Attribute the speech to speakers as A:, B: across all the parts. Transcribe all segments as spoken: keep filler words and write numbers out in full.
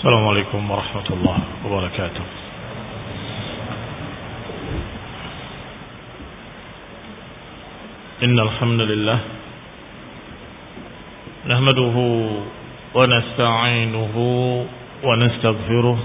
A: السلام عليكم ورحمة الله وبركاته. إن الحمد لله نحمده ونستعينه ونستغفره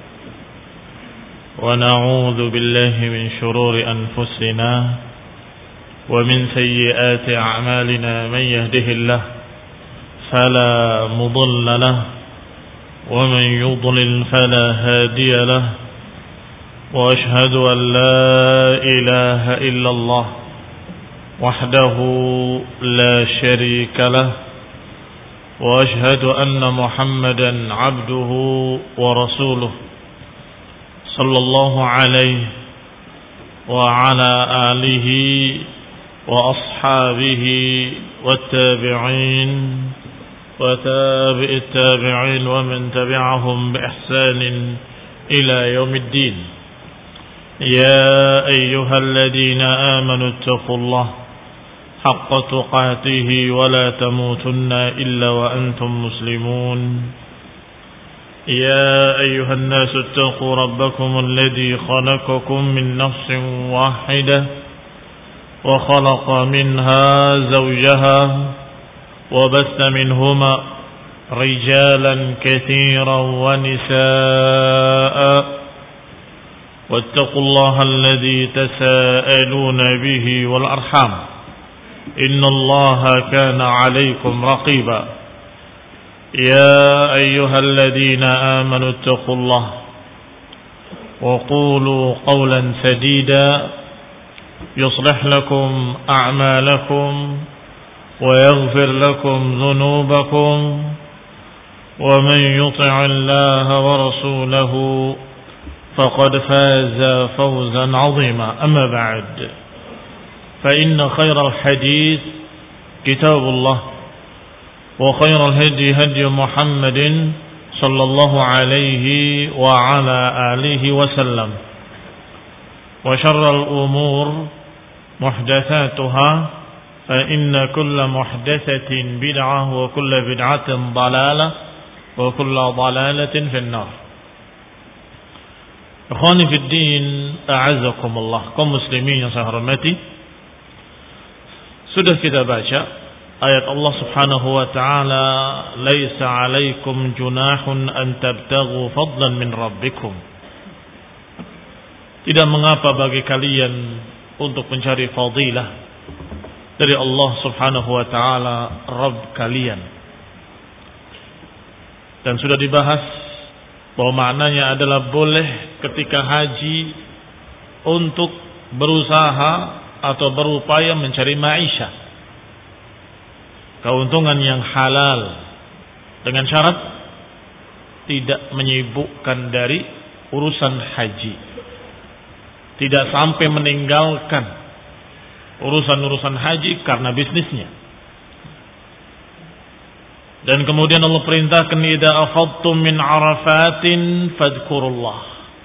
A: ونعوذ بالله من شرور أنفسنا ومن سيئات أعمالنا. من يهده الله فلا مضل له ومن يضلل فلا هادي له وأشهد أن لا إله إلا الله وحده لا شريك له وأشهد أن محمدا عبده ورسوله صلى الله عليه وعلى آله وأصحابه والتابعين وتابع التابعين ومن تبعهم بإحسان إلى يوم الدين. يا أيها الذين آمنوا اتقوا الله حق تقاته ولا تموتن إلا وأنتم مسلمون. يا أيها الناس اتقوا ربكم الذي خلقكم من نفس واحدة وخلق منها زوجها وبث منهما رجالا كثيرا ونساء واتقوا الله الذي تساءلون به والأرحام إن الله كان عليكم رقيبا. يا أيها الذين آمنوا اتقوا الله وقولوا قولا سديدا يصلح لكم أعمالكم ويغفر لكم ذنوبكم ومن يطع الله ورسوله فقد فاز فوزا عظيما. أما بعد فإن خير الحديث كتاب الله وخير الهدي هدي محمد صلى الله عليه وعلى آله وسلم وشر الأمور محدثاتها فإن كل محدثة بدعة وكل بدعة ضلالة وكل ضلالة في النار. Ikhwani fi din, a'azzakumullah, kaum muslimin yang saya hormati. Sudah kita baca ayat Allah Subhanahu wa taala, "Laisa 'alaikum junahun an tabtaghu fadlan min rabbikum." Tidak mengapa bagi kalian untuk mencari fadilah dari Allah Subhanahu wa taala, Rabb kalian. Dan sudah dibahas bahwa maknanya adalah boleh ketika haji untuk berusaha atau berupaya mencari maisha, keuntungan yang halal, dengan syarat tidak menyibukkan dari urusan haji, tidak sampai meninggalkan urusan-urusan haji karena bisnisnya. Dan kemudian Allah perintahkan, idza afadtum min arafatin fadhkurullah.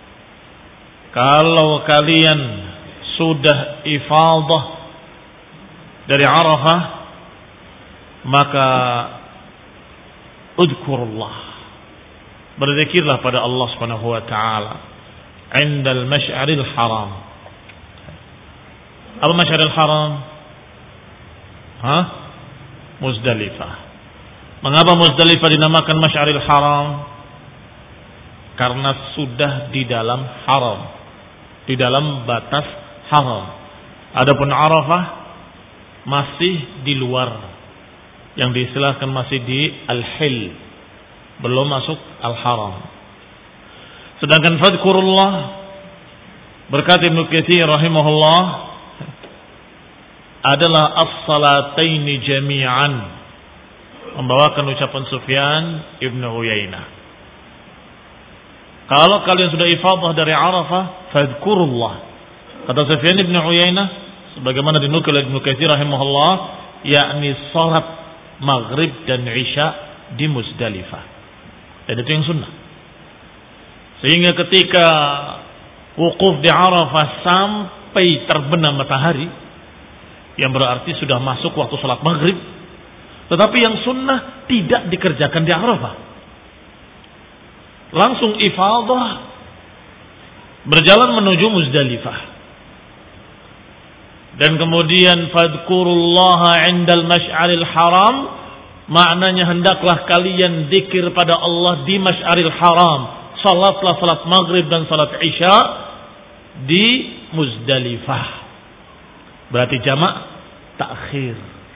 A: Kalau kalian sudah ifadah dari Arafah, maka udhkurullah, berzikirlah pada Allah Subhanahu wa taala indal masy'aril haram. Apa Masy'aril Haram? Hah? Muzdalifah. Mengapa Muzdalifah dinamakan Masy'aril Haram? Karena sudah di dalam haram, di dalam batas haram. Adapun Arafah masih di luar, yang diistilahkan masih di al-hil, belum masuk al-haram. Sedangkan fadhkurullah, berkata Ibnu Katsir rahimahullah, adalah as-salataini jami'an, membawakan ucapan Sufyan Ibn Uyainah. Kalau kalian sudah ifadah dari Arafah, fadhkurullah, kata Sufyan Ibn Uyainah, sebagaimana dinukil oleh Ibnu Katsir rahimahullah, yakni salat maghrib dan isya di Muzdalifah. Dan itu yang sunnah. Sehingga ketika wukuf di Arafah sampai terbenam matahari, yang berarti sudah masuk waktu salat maghrib, tetapi yang sunnah tidak dikerjakan di Arafah. langsung ifadah berjalan menuju Muzdalifah. Dan kemudian fadkurullaha 'indal masy'aril haram, maknanya hendaklah kalian zikir pada Allah di Masy'aril Haram. Salatlah salat maghrib dan salat isya di Muzdalifah. Berarti jamak takhir.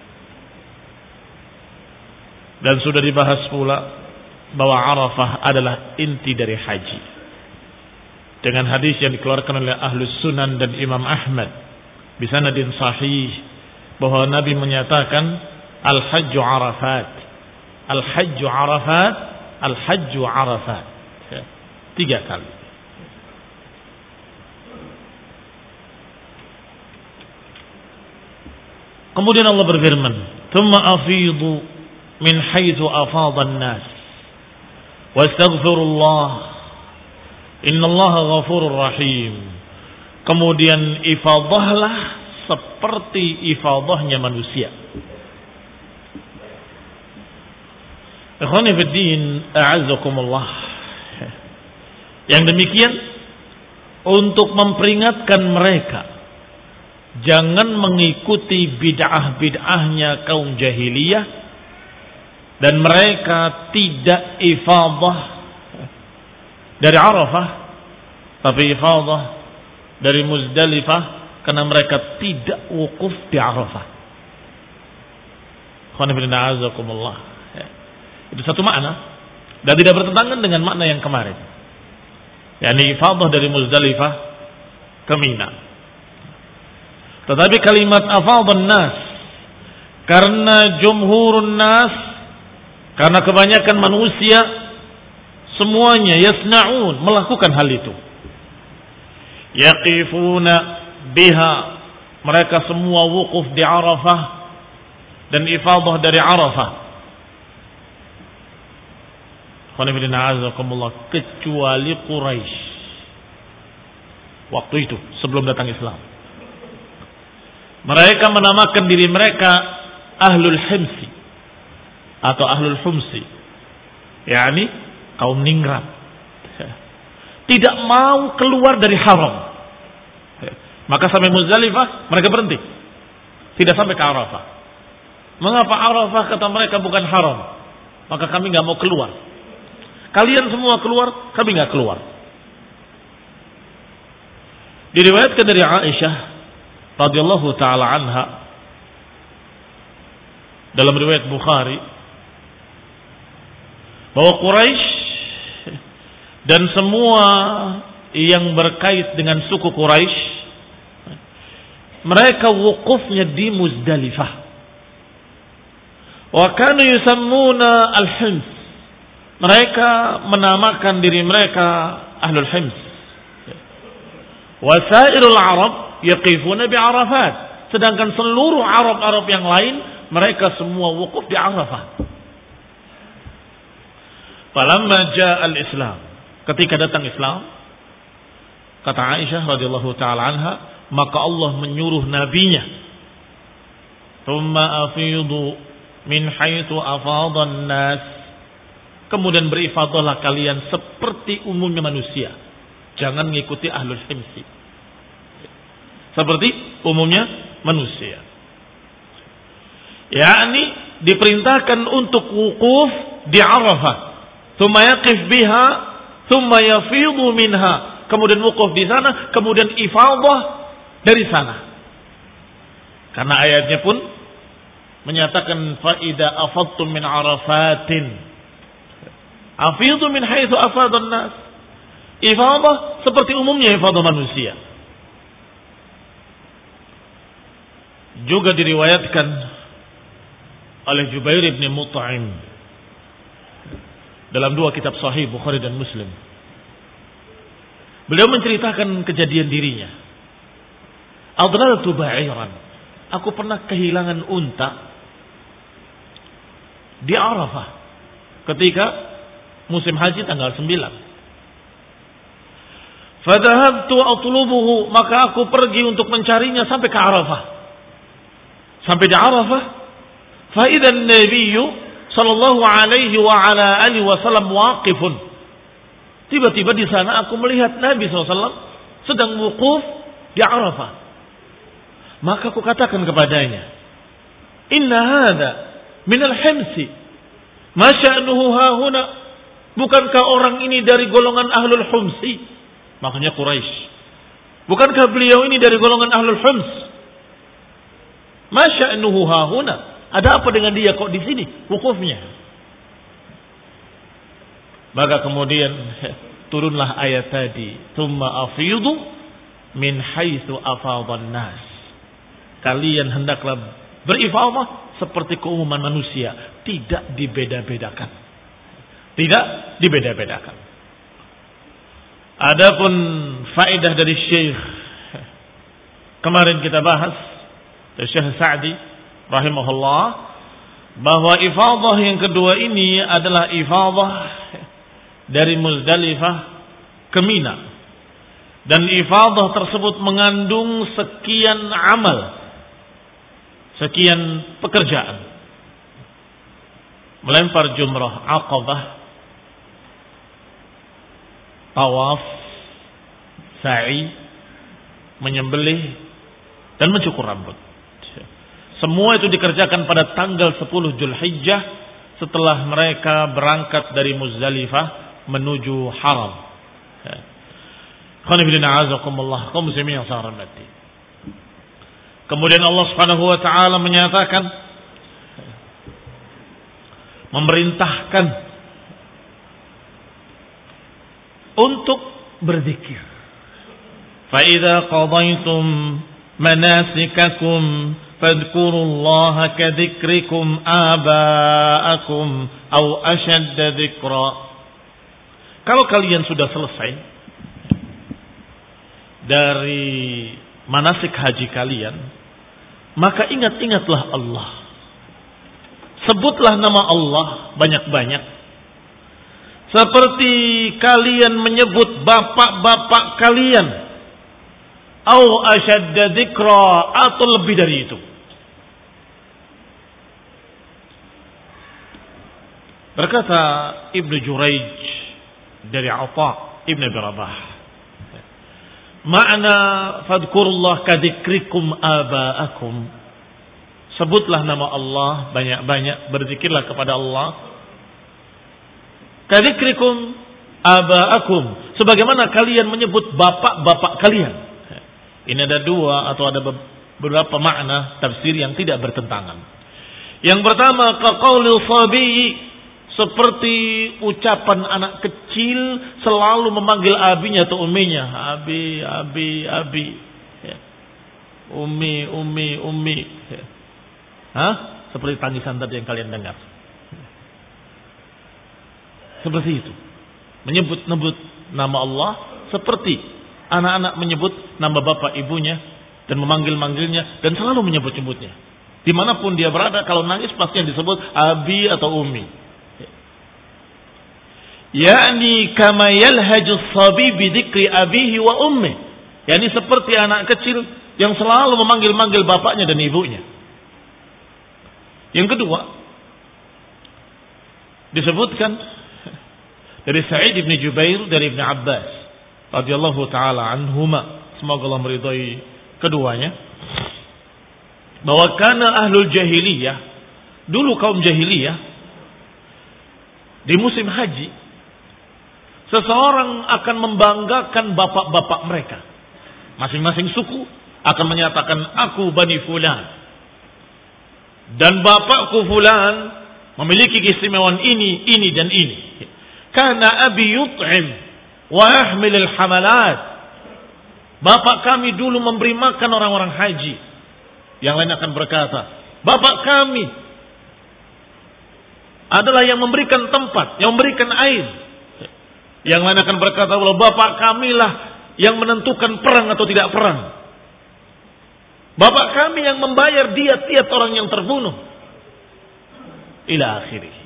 A: Dan sudah dibahas pula bahwa Arafah adalah inti dari haji. Dengan hadis yang dikeluarkan oleh Ahlus Sunan dan Imam Ahmad bisanadin sahih bahwa Nabi menyatakan al-hajju Arafat. Al-hajju Arafat, al-hajju Arafat. Tiga kali. Kemudian Allah berfirman, "Tsumma afidu min haitsu afadha an-nas wastaghfirullah innallaha ghafurur rahim." Kemudian ifadahlah seperti ifadahnya manusia. Ikhwani fi din, a'azzakumullah. Yang demikian untuk memperingatkan mereka jangan mengikuti bid'ah-bid'ahnya kaum jahiliyah dan mereka tidak ifadah dari Arafah tapi ifadah dari Muzdalifah karena mereka tidak wukuf di Arafah. Itu satu makna dan tidak bertentangan dengan makna yang kemarin, yakni ifadah dari Muzdalifah ke Mina. Tetapi kalimat afadhan nas karena jumhurun nas, karena kebanyakan manusia semuanya yasna'un, melakukan hal itu. Yaqifuna biha, mereka semua wukuf di Arafah dan ifadah dari Arafah. Kecuali Quraisy waktu itu sebelum datang Islam. Mereka menamakan diri mereka Ahlul Himsi atau Ahlul Humsi, yakni kaum ningrat. Tidak mau keluar dari haram. Maka sampai Muzdalifah mereka berhenti, tidak sampai ke Arafah. Mengapa Arafah? Kata mereka bukan haram, maka kami nggak mau keluar. Kalian semua keluar, kami nggak keluar. Diriwayatkan dari Aisyah radhiyallahu taala anha dalam riwayat Bukhari bahwa Quraisy dan semua yang berkait dengan suku Quraisy mereka wukufnya di Muzdalifah. Wa kanu yusammuna al-Hims, mereka menamakan diri mereka Ahlul Hims. Wa sairul Arab yaqifuna bi Arafat, sedangkan seluruh Arab-Arab yang lain mereka semua wukuf di Arafah. Falamma jaa al-Islam, ketika datang Islam, kata Aisyah radhiyallahu taala anha, maka Allah menyuruh nabinya, "Tsumma afidu min haitsu afadhan nas." Kemudian berifadahlah kalian seperti umumnya manusia. Jangan mengikuti Ahlul Himsi. Seperti umumnya manusia. Yakni diperintahkan untuk wukuf di Arafah, tsumma yaqif biha, tsumma yafidu minha. Kemudian wukuf di sana, kemudian ifadah dari sana. Karena ayatnya pun menyatakan fa idza afadtum min arafatin afidu min haitsu afadhan nas. Ifadah seperti umumnya ifadah manusia. Juga diriwayatkan oleh Jubair bin Mut'im dalam dua kitab sahih Bukhari dan Muslim. Beliau menceritakan kejadian dirinya. Adlaltu ba'iran, aku pernah kehilangan unta di Arafah ketika musim haji tanggal sembilan. Fadhahabtu atlubuhu, maka aku pergi untuk mencarinya sampai ke Arafah. Sampai di Arafah, fa idzan nabiyyu sallallahu alaihi wa ala alihi wasallam waqifun. Tiba-tiba di sana aku melihat Nabi shallallahu alaihi wasallam sedang wukuf di Arafah. Maka aku katakan kepadanya, inna hadha minal himsi, ma sya'nuhu hahuna. Bukankah orang ini dari golongan ahlul humsi? Maksudnya Quraisy. Bukankah beliau ini dari golongan ahlul hums? Ma sya'nuhu hahuna. Ada apa dengan dia kok di sini wukufnya? Maka kemudian turunlah ayat tadi, tsumma afidu min haitsu afadhan nas. Kalian hendaklah berifadah seperti keumuman manusia, tidak dibeda-bedakan. Tidak dibeda-bedakan. Adapun faedah dari Syekh kemarin kita bahas, dari Syekh Sa'di rahimahullah, bahwa ifadah yang kedua ini adalah ifadah dari Muzdalifah ke Mina, dan ifadah tersebut mengandung sekian amal, sekian pekerjaan. Melempar jumrah Aqabah, tawaf, sa'i, menyembelih, dan mencukur rambut. Semua itu dikerjakan pada tanggal sepuluh Dzulhijjah setelah mereka berangkat dari Muzdalifah menuju haram. Kemudian Allah Subhanahu wa taala menyatakan, memerintahkan untuk berzikir. Fa idza qadaytum manasikakum fadhkurullaha kadzikrikum aba'akum aw ashadda dzikra. Kalau kalian sudah selesai dari manasik haji kalian, maka ingat-ingatlah Allah. Sebutlah nama Allah banyak-banyak. Seperti kalian menyebut bapak-bapak kalian. Au asyadda dzikra, atau lebih dari itu. Berkata Ibnu Juraij dari Atha Ibn Abi Rabah, makna fadhkurullah kadzikrikum aba'akum, sebutlah nama Allah banyak-banyak, berzikirlah kepada Allah. Kadzikrikum aba'akum, sebagaimana kalian menyebut bapak-bapak kalian. Ini ada dua atau ada beberapa makna tafsir yang tidak bertentangan. Yang pertama, kaqaulil sabiy, seperti ucapan anak kecil selalu memanggil abinya atau uminya, abi, abi, abi, umi, umi, umi. Hah? Seperti tangisan tadi yang kalian dengar. Seperti itu. Menyebut-nebut nama Allah seperti anak-anak menyebut nama bapak ibunya dan memanggil-manggilnya dan selalu menyebut-nyebutnya. Dimanapun dia berada, kalau nangis pasti yang disebut abi atau umi. Yani kama yalhaju sabi bi dzikri abihi wa ummi. Yani seperti anak kecil yang selalu memanggil-manggil bapaknya dan ibunya. Yang kedua, disebutkan dari Sa'id bin Jubair dari Ibn Abbas radhiyallahu taala anhuma, semoga Allah meridai keduanya, bahwa kana ahlul jahiliyah, dulu kaum jahiliyah di musim haji, seseorang akan membanggakan bapak-bapak mereka. Masing-masing suku akan menyatakan, aku Bani Fulan, dan bapakku Fulan memiliki keistimewaan ini, ini dan ini. Karena abi yut'im wa yahmilul hamalat. Bapak kami dulu memberi makan orang-orang haji. Yang lain akan berkata, bapak kami adalah yang memberikan tempat, yang memberikan air. Yang lain akan berkata, bahwa bapak kamilah yang menentukan perang atau tidak perang. Bapak kami yang membayar diat-diat orang yang terbunuh. Ila akhirih.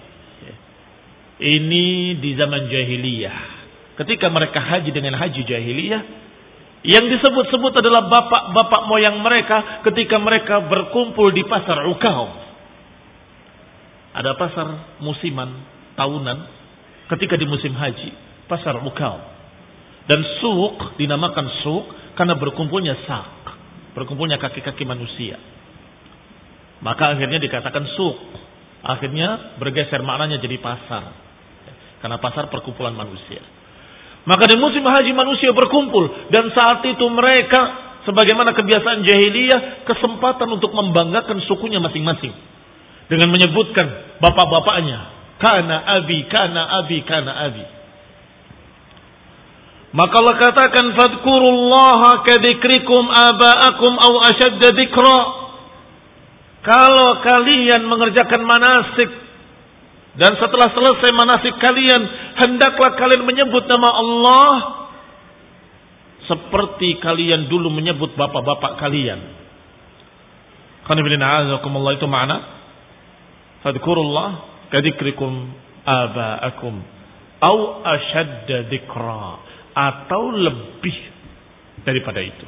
A: Ini di zaman jahiliyah. Ketika mereka haji dengan haji jahiliyah, yang disebut-sebut adalah bapak-bapak moyang mereka ketika mereka berkumpul di pasar Ukaum. Ada pasar musiman tahunan ketika di musim haji. pasar Mukau. Dan suk dinamakan suk karena berkumpulnya sak, berkumpulnya kaki-kaki manusia. Maka akhirnya dikatakan suk. Akhirnya bergeser maknanya jadi pasar. Karena pasar perkumpulan manusia. Maka di musim haji manusia berkumpul. Dan saat itu mereka, sebagaimana kebiasaan jahiliyah, kesempatan untuk membanggakan sukunya masing-masing. Dengan menyebutkan bapak-bapaknya. Kana abi, kana abi, kana abi. Maka Allah katakan, fadkurullaha kadikrikum aba'akum au asyadda dikra. Kalau kalian mengerjakan manasik dan setelah selesai manasik kalian, hendaklah kalian menyebut nama Allah seperti kalian dulu menyebut bapak-bapak kalian. Qanibillah itu makna fadkurullah kadikrikum aba'akum au asyadda dikra, atau lebih daripada itu.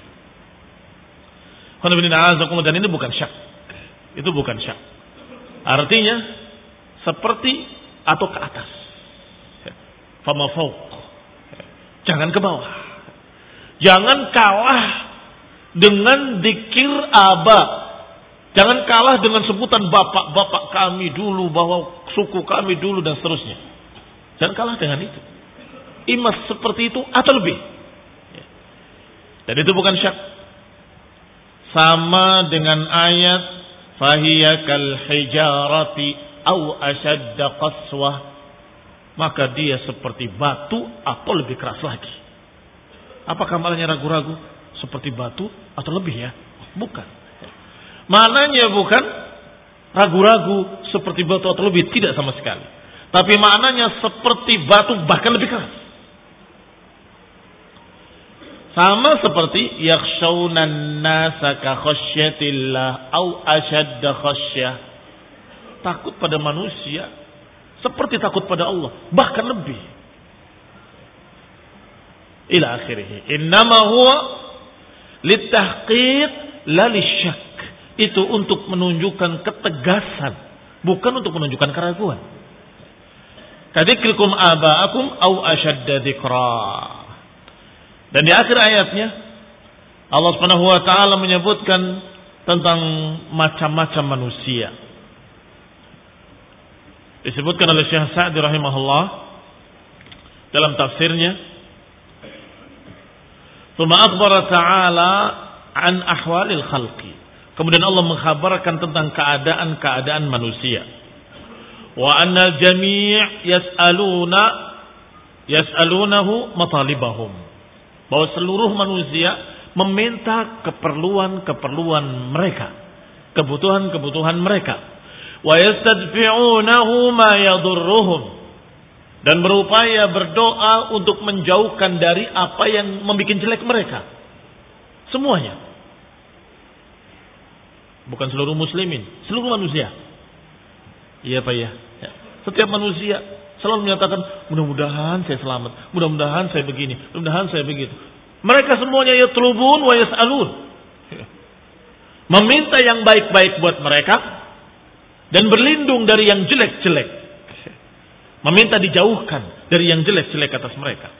A: Qanibillah, dan ini bukan syak. Itu bukan syak. Artinya seperti atau ke atas. Fama fauq. Jangan ke bawah. Jangan kalah dengan dzikir aba. Jangan kalah dengan sebutan bapak-bapak kami dulu, bahwa suku kami dulu dan seterusnya. Jangan kalah dengan itu. Imas seperti itu atau lebih. Dan itu bukan syak. Sama dengan ayat fahiya kal hijarati au ashadda qaswah, maka dia seperti batu atau lebih keras lagi. Apakah maknanya ragu-ragu? Seperti batu atau lebih ya? Bukan. Maknanya bukan ragu-ragu seperti batu atau lebih, tidak sama sekali. Tapi maknanya seperti batu bahkan lebih keras. Sama seperti yakhshawnan nasa ka khasyatillah au ashadda khasyah. Takut pada manusia seperti takut pada Allah, bahkan lebih. Ila akhirih. Innama huwa litahqiq la lisyak. Itu untuk menunjukkan ketegasan, bukan untuk menunjukkan keraguan. Kadikrikum aba'akum au ashadda dzikra. Dan di akhir ayatnya Allah Subhanahu wa taala menyebutkan tentang macam-macam manusia. Disebutkan oleh Syekh Sa'di rahimahullah dalam tafsirnya, "Tsumma akhbara ta'ala an ahwalil khalqi." Kemudian Allah mengkhabarkan tentang keadaan-keadaan manusia. Wa anna jami' yas'aluna yas'alunahu matalibahum. Bahwa seluruh manusia meminta keperluan-keperluan mereka, kebutuhan-kebutuhan mereka. Wa yastadfi'unahu ma yadurruhum, dan berupaya berdoa untuk menjauhkan dari apa yang membuat jelek mereka. Semuanya. Bukan seluruh muslimin, seluruh manusia. Iya Pak ya. Setiap manusia selalu menyatakan, mudah-mudahan saya selamat, mudah-mudahan saya begini, mudah-mudahan saya begitu. Mereka semuanya yatlubun wa yas'alun. Meminta yang baik-baik buat mereka dan berlindung dari yang jelek-jelek. Meminta dijauhkan dari yang jelek-jelek atas mereka.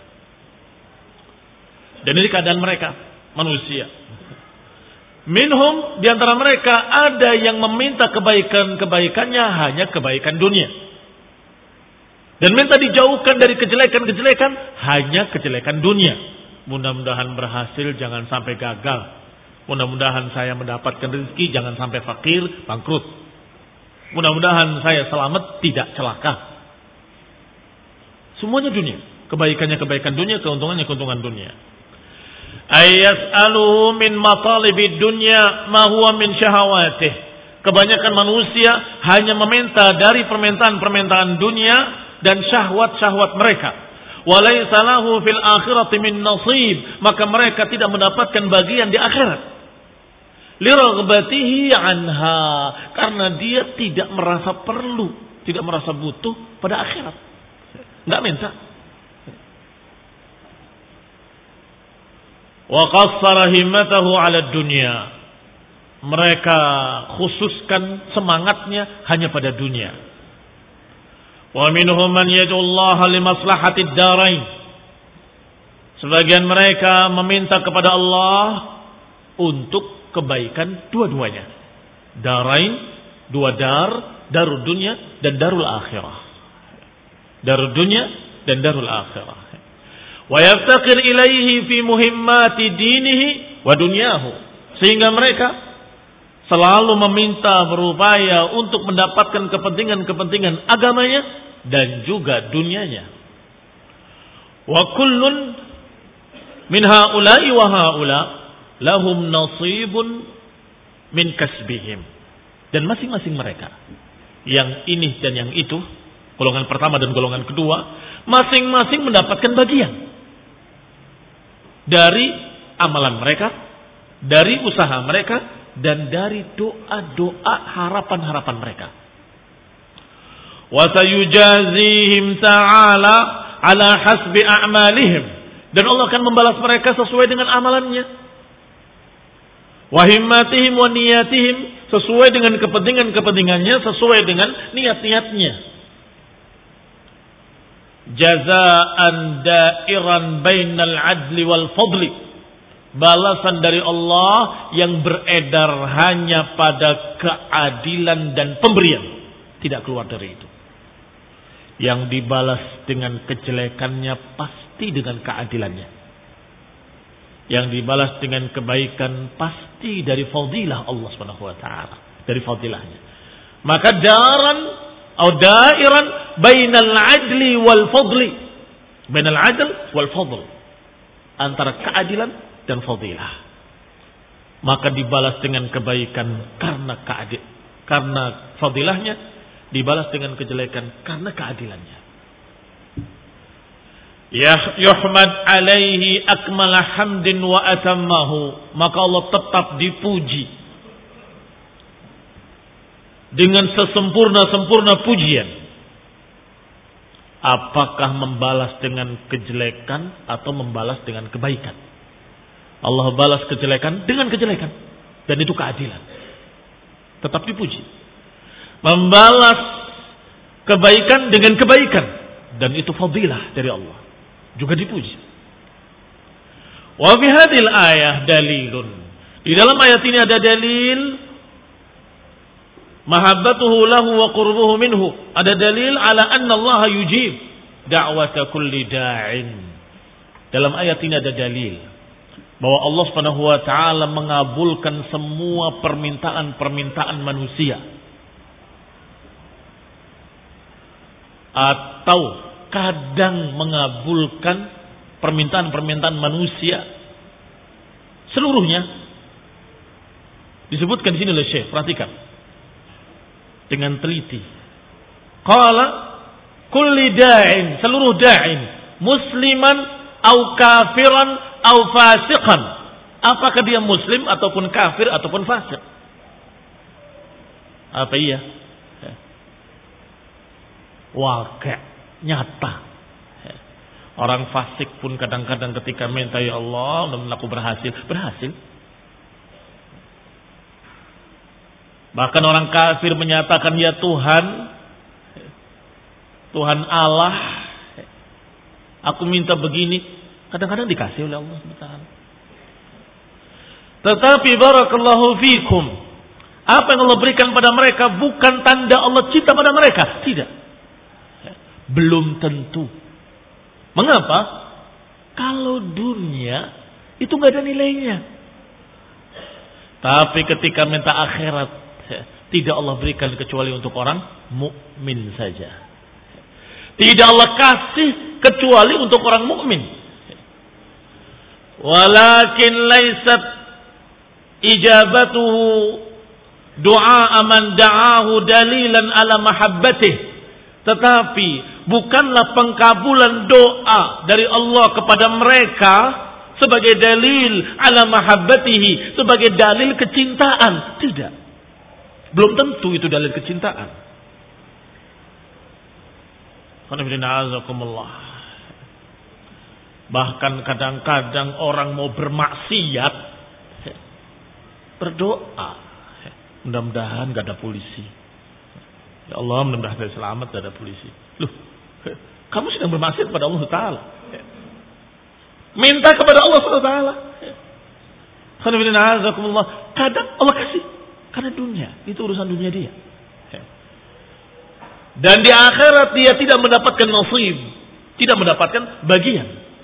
A: Dan ini keadaan mereka, manusia. Minhum, di antara mereka ada yang meminta kebaikan-kebaikannya hanya kebaikan dunia. Dan minta dijauhkan dari kejelekan-kejelekan hanya kejelekan dunia. Mudah-mudahan berhasil, jangan sampai gagal. Mudah-mudahan saya mendapatkan rezeki, jangan sampai fakir, bangkrut. Mudah-mudahan saya selamat, tidak celaka. Semuanya dunia. Kebaikannya kebaikan dunia, keuntungannya keuntungan dunia. Ayyas'aluhu min matalibid dunya ma huwa min syahawatih. Kebanyakan manusia hanya meminta dari permintaan-permintaan dunia dan syahwat-syahwat mereka. Walaysa lahu fil akhirati min nasib, maka mereka tidak mendapatkan bagian di akhirat. Liraghbatihi anha, karena dia tidak merasa perlu, tidak merasa butuh pada akhirat. Enggak minta. Wa qassara himmatahu 'ala dunya. Mereka khususkan semangatnya hanya pada dunia. Wa minhum man yad'u Allah li maslahatid darain. Sebagian mereka meminta kepada Allah untuk kebaikan dua-duanya. Darain, dua dar, darul dunya dan darul akhirah. Darul dunya dan darul akhirah. Wa yaftaqir ilaihi fi muhimmati dinihi wa dunyahu. Sehingga mereka selalu meminta, berupaya untuk mendapatkan kepentingan-kepentingan agamanya dan juga dunianya. Wa kullun min haula'i wa haula lahum nasibun min kasbihim. Dan masing-masing mereka, yang ini dan yang itu, golongan pertama dan golongan kedua, masing-masing mendapatkan bagian dari amalan mereka, dari usaha mereka, dan dari doa-doa harapan-harapan mereka. Wa sayujazihim ta'ala ala hasbi a'malihim. Dan Allah akan membalas mereka sesuai dengan amalannya. Wa himmatihim wa niyatihim, sesuai dengan kepentingan-kepentingannya, sesuai dengan niat-niatnya. Jazaan dairan bainal adli wal fadli. Balasan dari Allah yang beredar hanya pada keadilan dan pemberian. Tidak keluar dari itu. Yang dibalas dengan kejelekannya pasti dengan keadilannya. Yang dibalas dengan kebaikan pasti dari fadilah Allah Subhanahu wa taala, dari fadilahnya. Maka daran atau dairan bainal adli wal fadli. Bainal adl wal fadl. Antara keadilan dan fadilah. Maka dibalas dengan kebaikan karena keadil, karena fadilahnya, dibalas dengan kejelekan karena keadilannya. Ya yuhmad alaihi akmala hamdin wa atammahu, maka Allah tetap dipuji dengan sesempurna-sempurna pujian. Apakah membalas dengan kejelekan atau membalas dengan kebaikan? Allah balas kejelekan dengan kejelekan, dan itu keadilan. Tetap dipuji. Membalas kebaikan dengan kebaikan, dan itu fadilah dari Allah, juga dipuji. Wa fi hadhil ayah dalilun. Di dalam ayat ini ada dalil mahabbatuhu lahu wa qurbuhu minhu. Ada dalil ala anna Allah yujib da'wata kulli da'in. Dalam ayat ini ada dalil bahwa Allah Subhanahu wa taala mengabulkan semua permintaan-permintaan manusia. Atau kadang mengabulkan permintaan-permintaan manusia seluruhnya. Disebutkan di sini oleh Syekh, perhatikan dengan teliti. Qala kulli da'in, seluruh da'in, musliman au kafiran au fasiqan. Apakah dia muslim ataupun kafir ataupun fasik? Apa iya? Waqi', nyata. Orang fasik pun kadang-kadang ketika minta ya Allah, dan aku berhasil, berhasil. Bahkan orang kafir menyatakan ya Tuhan, Tuhan Allah, aku minta begini, kadang-kadang dikasih oleh Allah subhanahu wa taala. Tetapi barakallahu fikum, apa yang Allah berikan pada mereka bukan tanda Allah cinta pada mereka, tidak. Belum tentu. Mengapa? Kalau dunia itu nggak ada nilainya. Tapi ketika minta akhirat, tidak Allah berikan kecuali untuk orang mukmin saja. Tidak Allah kasih kecuali untuk orang mukmin. Walakin laysat ijabatuhu du'a man da'ahu dalilan ala mahabbatih. Tetapi bukanlah pengkabulan doa dari Allah kepada mereka sebagai dalil ala mahabbatihi, sebagai dalil kecintaan. Tidak. Belum tentu itu dalil kecintaan. Bahkan kadang-kadang orang mau bermaksiat berdoa, mudah-mudahan gak ada polisi. Ya Allah, mudah-mudahan saya selamat, gak ada polisi. Loh, kamu sedang bermaksiat pada Allah Ta'ala. Minta kepada Allah subhanahu wa taala. Kadang Allah kasih karena dunia, itu urusan dunia dia. Dan di akhirat dia tidak mendapatkan nasib, tidak mendapatkan bagian.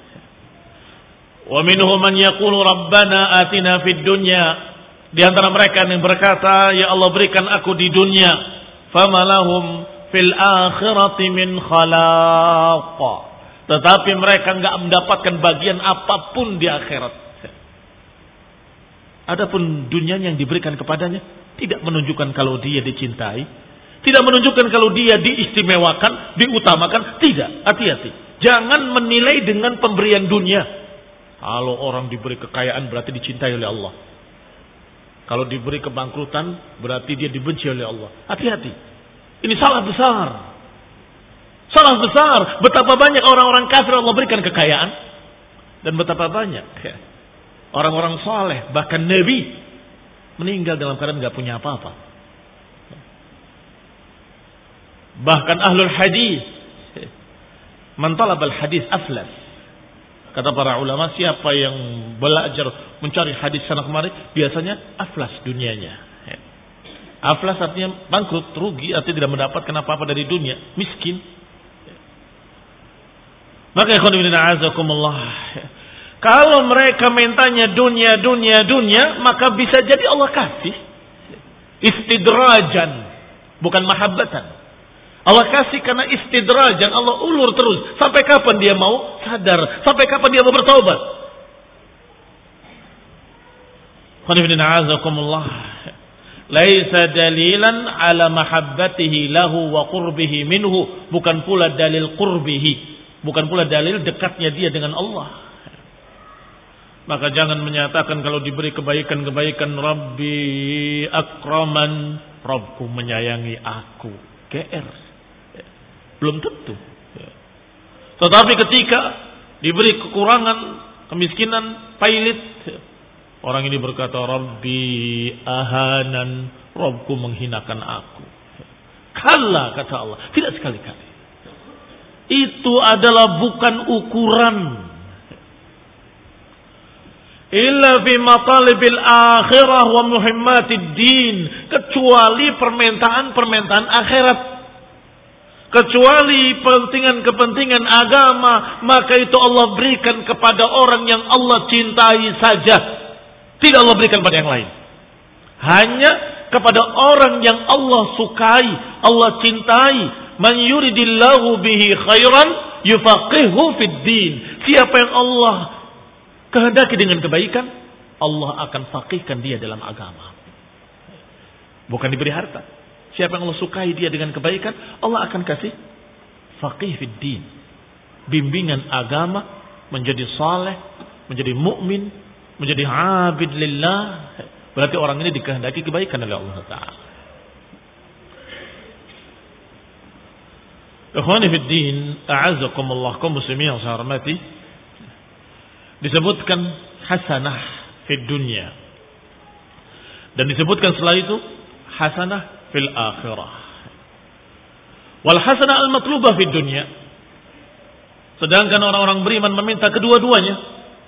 A: Wa minhum man yaqulu rabbana atina fid dunya. Di antara mereka yang berkata, ya Allah berikan aku di dunia, famalahum fil akhirati min khalaq. Tetapi mereka enggak mendapatkan bagian apapun di akhirat. Adapun dunia yang diberikan kepadanya tidak menunjukkan kalau dia dicintai, tidak menunjukkan kalau dia diistimewakan, diutamakan, tidak. Hati-hati. Jangan menilai dengan pemberian dunia. Kalau orang diberi kekayaan berarti dicintai oleh Allah. Kalau diberi kebangkrutan berarti dia dibenci oleh Allah. Hati-hati. Ini salah besar. Salah besar. Betapa banyak orang-orang kafir Allah berikan kekayaan. Dan betapa banyak orang-orang saleh, bahkan Nabi, meninggal dalam keadaan gak punya apa-apa. Bahkan ahlul hadis, man talabal hadis aflas. Kata para ulama, siapa yang belajar mencari hadis sana kemari, biasanya aflas dunianya. Aflas artinya bangkrut, rugi, artinya tidak mendapatkan apa-apa dari dunia, miskin. Maka ikhwan fillah a'azakumullah, kalau mereka mintanya dunia, dunia, dunia, maka bisa jadi Allah kasih istidrajan, bukan mahabbatan. Allah kasih karena istidrajan, Allah ulur terus. Sampai kapan dia mau sadar? Sampai kapan dia mau bertaubat? Laisa dalilan ala mahabbatihi lahu wa qurbihi minhu. Bukan pula dalil qurbihi. Bukan pula dalil dekatnya dia dengan Allah. Maka jangan menyatakan kalau diberi kebaikan-kebaikan, Rabbi akraman, Rabbku menyayangi aku. G R. Belum tentu. Tetapi ketika diberi kekurangan, kemiskinan, pailit, orang ini berkata, Rabbi ahanan, Rabbku menghinakan aku. Kalla, kata Allah, tidak sekali-kali. Itu adalah bukan ukuran. Illa fi matalibil akhirah wa muhimmatid din, kecuali permintaan-permintaan akhirat. Kecuali kepentingan-kepentingan agama, maka itu Allah berikan kepada orang yang Allah cintai saja. Tidak Allah berikan pada yang lain. Hanya kepada orang yang Allah sukai, Allah cintai. Man yuridillahu bihi khairan yufaqihu fid din. Siapa yang Allah kehendaki dengan kebaikan, Allah akan faqihkan dia dalam agama. Bukan diberi harta. Siapa yang Allah sukai dia dengan kebaikan, Allah akan kasih faqih fid din. Bimbingan agama, menjadi saleh, menjadi mukmin, menjadi abid lillah. Berarti orang ini dikehendaki kebaikan oleh Allah Ta'ala. Ikhwani fid din, a'azzakumullah, kaum muslimin yang saya hormati. Disebutkan hasanah fid dunya. Dan disebutkan setelah itu hasanah fil akhirah. Wal hasanah al matlubah fid dunya. Sedangkan orang-orang beriman meminta kedua-duanya.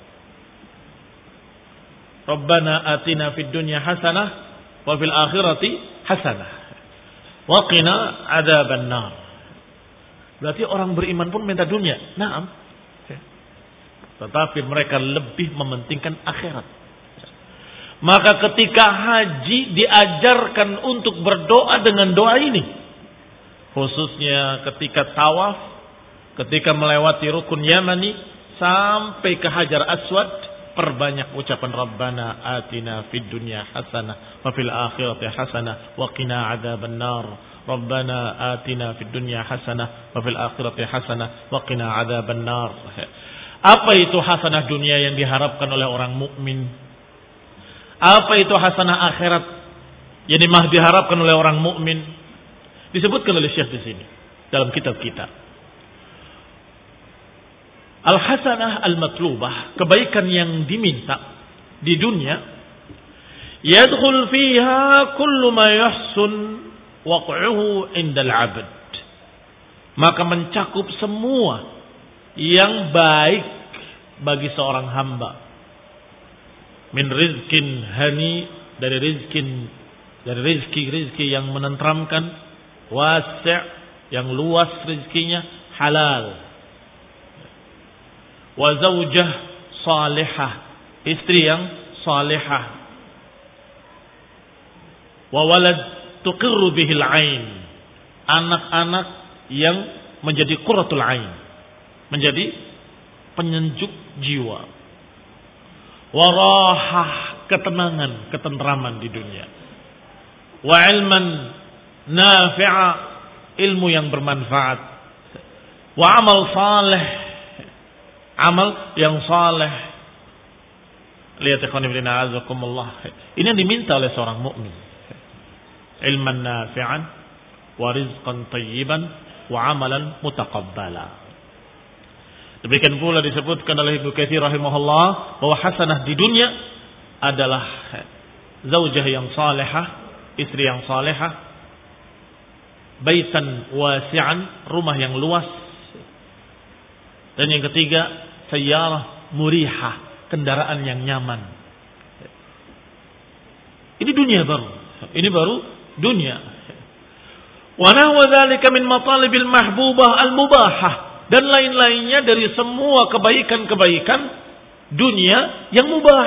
A: Rabbana atina fid dunya hasanah wa fil akhirati hasanah wa qina adzaban nar. Berarti orang beriman pun minta dunia. Naam. Tetapi mereka lebih mementingkan akhirat. Maka ketika haji diajarkan untuk berdoa dengan doa ini. Khususnya ketika tawaf, ketika melewati rukun Yamani sampai ke Hajar Aswad, perbanyak ucapan Rabbana atina fid dunya hasanah wa fil akhirati hasanah wa qina adzaban nar. Rabbana atina fid dunya hasanah wa fil akhirati hasanah wa qina adzaban nar. Apa itu hasanah dunia yang diharapkan oleh orang mukmin? Apa itu hasanah akhirat yang dimah diharapkan oleh orang mukmin? Disebutkan oleh Syekh di sini dalam kitab kita. Al-hasanah al-matlubah, kebaikan yang diminta di dunia, yadkhul fiha kullu ma yahsun waq'uhu indal 'abd. Maka mencakup semua yang baik bagi seorang hamba. Min rizkin hani, dari rizkin, dari rizki-rizki yang menenteramkan, wasi', yang luas rizkinya, halal. Wa zaujah salihah, istri yang salihah. Wa walad tuqirru bihil ain, anak-anak yang menjadi qurratul ain, menjadi penyejuk jiwa. Warahah, ketenangan, ketenteraman di dunia. Wa ilman nafi'a, ilmu yang bermanfaat. Wa amal saleh, amal yang saleh. Lihat ikhwan fillah azakumullah. Ini yang diminta oleh seorang mukmin. Ilman nafi'an wa rizqan tayyiban wa amalan mutaqabbala. Demikian pula disebutkan oleh Ibnu Katsir rahimahullah bahwa hasanah di dunia adalah zaujah yang salihah, istri yang salihah, baitan wasi'an, rumah yang luas, dan yang ketiga sayyarah murihah, kendaraan yang nyaman. Ini dunia baru. Ini baru dunia. Wa nahwa dzalika min matalibil mahbubah al-mubahah, dan lain-lainnya dari semua kebaikan-kebaikan dunia yang mubah.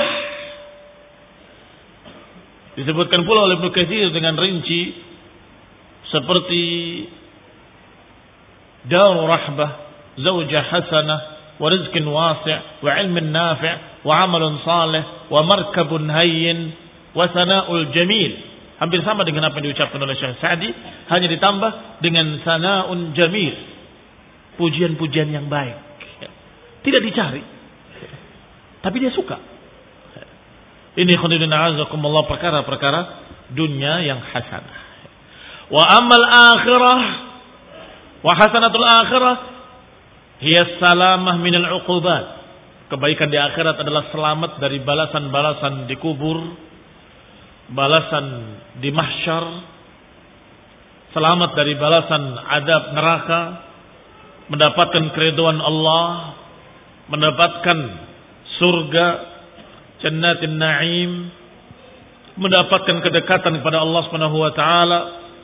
A: Disebutkan pula oleh Ibnu Katsir dengan rinci seperti darur rahbah, zaujah hasanah, wa rizqin wasi', wa ilmin nafi', wa amalun salih, wa markabun hayyin, wa sana'ul jamil. Hampir sama dengan apa yang diucapkan oleh Syekh Sa'di, hanya ditambah dengan sana'un jamil, pujian-pujian yang baik. Tidak dicari, tapi dia suka. Ini khonidun a'azakumullah, perkara-perkara dunia yang hasanah. Wa amal akhirah, wa hasanatul akhirah hiya salamah minal uqubat. Kebaikan di akhirat adalah selamat dari balasan-balasan di kubur, balasan di mahsyar, selamat dari balasan adab neraka, mendapatkan keridhaan Allah, mendapatkan surga, jannatin na'im, mendapatkan kedekatan kepada Allah Subhanahu wa taala.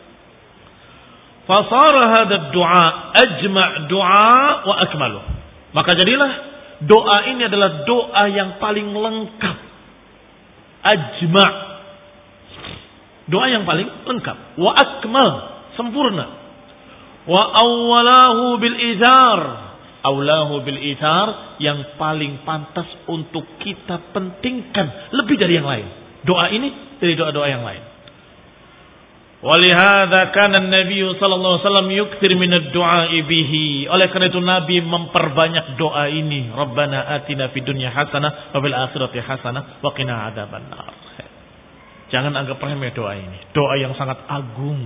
A: Fasara hadha du'a ajma' du'a wa akmaluh. Maka jadilah doa ini adalah doa yang paling lengkap. Ajma', doa yang paling lengkap. Wa akmal, sempurna. Wa awwalahu bil izar, aulahu bil izar, yang paling pantas untuk kita pentingkan lebih dari yang lain. Doa ini dari doa-doa yang lain. Walihada kana Nabi sallallahu alaihi wasallam yukthir min ad-du'a bihi. Oleh karena itu Nabi memperbanyak doa ini. Rabbana atina fid dunya hasanah wa fil akhirati hasanah wa qina adzabannar. Jangan anggap remeh doa ini. Doa yang sangat agung.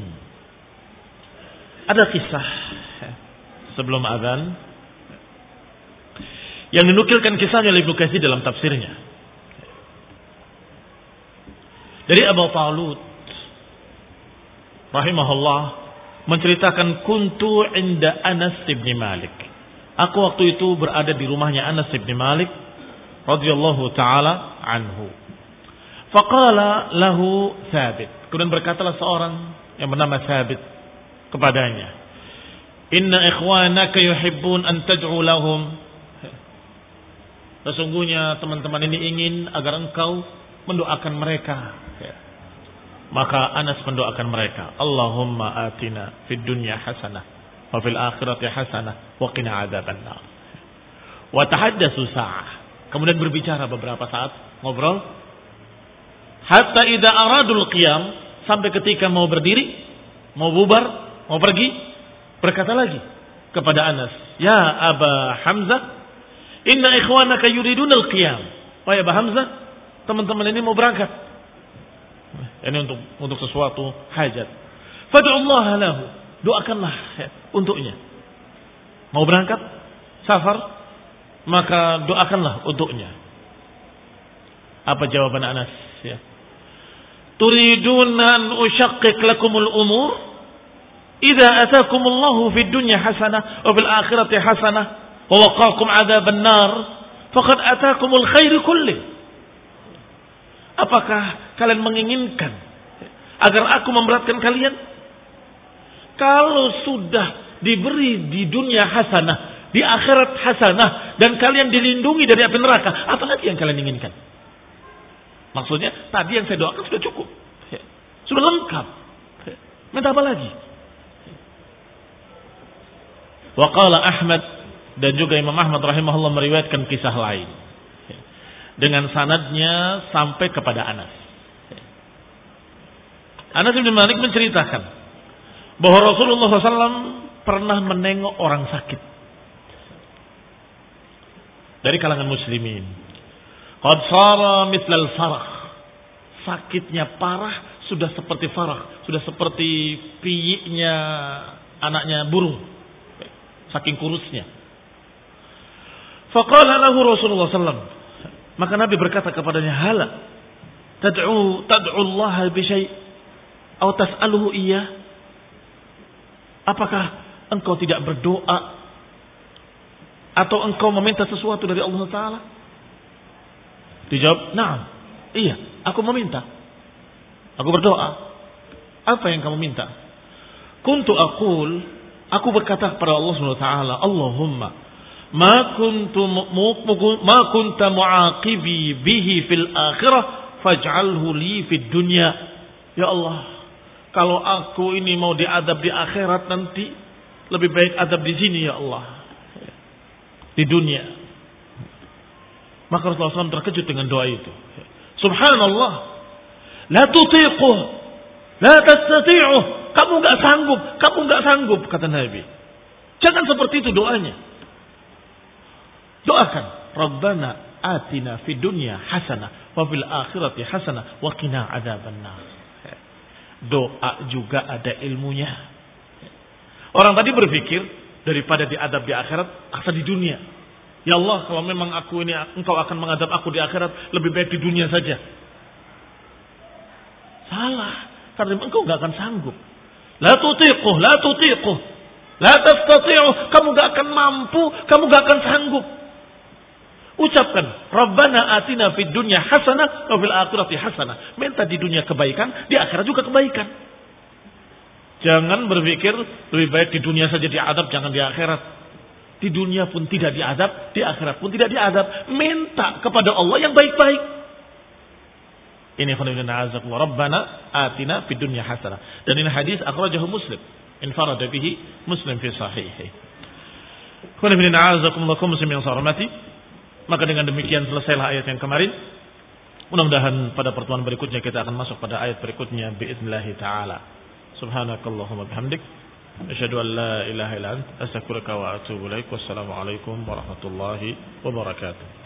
A: Ada kisah sebelum azan yang dinukilkan kisahnya oleh Ibnu Katsir dalam tafsirnya. Dari Abu Talut rahimahullah menceritakan kuntu inda Anas bin Malik. Aku waktu itu berada di rumahnya Anas bin Malik radhiyallahu taala anhu. Faqala lahu Thabit. Kemudian berkatalah seorang yang bernama Thabit kepadanya, inna ikhwanaka yuhibbun an tad'u lahum. Sesungguhnya teman-teman ini ingin agar engkau mendoakan mereka. Maka Anas mendoakan mereka, Allahumma atina fid dunya hasanah wa fil akhirati hasanah wa qina adzabannar. Wa tahaddatsu sa'ah. Kemudian berbicara beberapa saat, ngobrol. Hatta idza aradul qiyam, sampai ketika mau berdiri, mau bubar, mau pergi, berkata lagi kepada Anas, ya Aba Hamzah, inna ikhwanaka yuridunal qiyam. Wahai Aba Hamzah, teman-teman ini mau berangkat. Ini untuk untuk sesuatu hajat. Fad'ullaha lahu, doakanlah ya, untuknya. Mau berangkat safar, maka doakanlah untuknya. Apa jawaban Anas? Ya. Turiduna an ushaqqiq lakumul umur? Idza atakumullahu fid dunya hasanah wa bil akhirati hasanah wa waqakum adzaban nar, faqad atakumul khairi kulli. Apakah kalian menginginkan agar aku memberatkan kalian? Kalau sudah diberi di dunia hasanah, di akhirat hasanah, dan kalian dilindungi dari api neraka, apa lagi yang kalian inginkan? Maksudnya tadi yang saya doakan sudah cukup, sudah lengkap. Minta apa lagi? Wa qala Ahmad, dan juga Imam Ahmad rahimahullah meriwayatkan kisah lain dengan sanadnya sampai kepada Anas. Anas bin Malik menceritakan bahwa Rasulullah shallallahu alaihi wasallam pernah menengok orang sakit dari kalangan muslimin. Qad sara mithlal farah. Sakitnya parah, sudah seperti farah, sudah seperti piyiknya anaknya burung, saking kurusnya. Faqala lahu Rasulullah sallallahu alaihi wasallam, maka Nabi berkata kepadanya, hala tad'u tad'u Allah bi syai' atau tas'aluhu iyyah? Apakah engkau tidak berdoa atau engkau meminta sesuatu dari Allah Ta'ala? Dijawab, na'am, iya, aku meminta, aku berdoa. Apa yang kamu minta? Kuntu aqul, aku berkata kepada Allah Subhanahu wa taala, Allahumma ma kuntu ma kunta mu'aqibi bihi fil akhirah faj'alhu li fid dunya. Ya Allah, kalau aku ini mau diadab di akhirat nanti, lebih baik adab di sini ya Allah, di dunia. Maka Rasulullah shallallahu alaihi wasallam terkejut dengan doa itu. Subhanallah, la tutiquh, la tastati'uh. Kamu enggak sanggup, kamu enggak sanggup, kata Nabi. Jangan seperti itu doanya. Doakan, Rabbana atina fid dunya hasanah wa fil akhirati hasanah wa qina adzabannar. Doa juga ada ilmunya. Orang tadi berpikir daripada diadab di akhirat, asal di dunia. Ya Allah, kalau memang aku ini engkau akan mengadab aku di akhirat, lebih baik di dunia saja. Salah, karena engkau enggak akan sanggup. La tutiquh, la tutiquh, la tastati'uh. Kamu enggak akan mampu, kamu enggak akan sanggup. Ucapkan, Rabbana atina fid dunya hasanah wa fil akhirati hasanah. Minta di dunia kebaikan, di akhirat juga kebaikan. Jangan berpikir lebih baik di dunia saja diadab, jangan di akhirat. Di dunia pun tidak diadab, di akhirat pun tidak diadab. Minta kepada Allah yang baik-baik. Ini khonibina azakullah, Rabbana atina fid dunya hasanah. Dan ini hadis akhrajahu Muslim, infarada bihi Muslim fi sahihi. Khonibina azakumullah kaum muslimin yang saya hormati. Maka dengan demikian selesailah ayat yang kemarin. Mudah-mudahan pada pertemuan berikutnya kita akan masuk pada ayat berikutnya biiznillah taala. Subhanakallahumma bihamdik, asyhadu an la ilaha illa anta, astaghfiruka wa atubu ilaik. Wassalamu alaikum warahmatullahi wabarakatuh.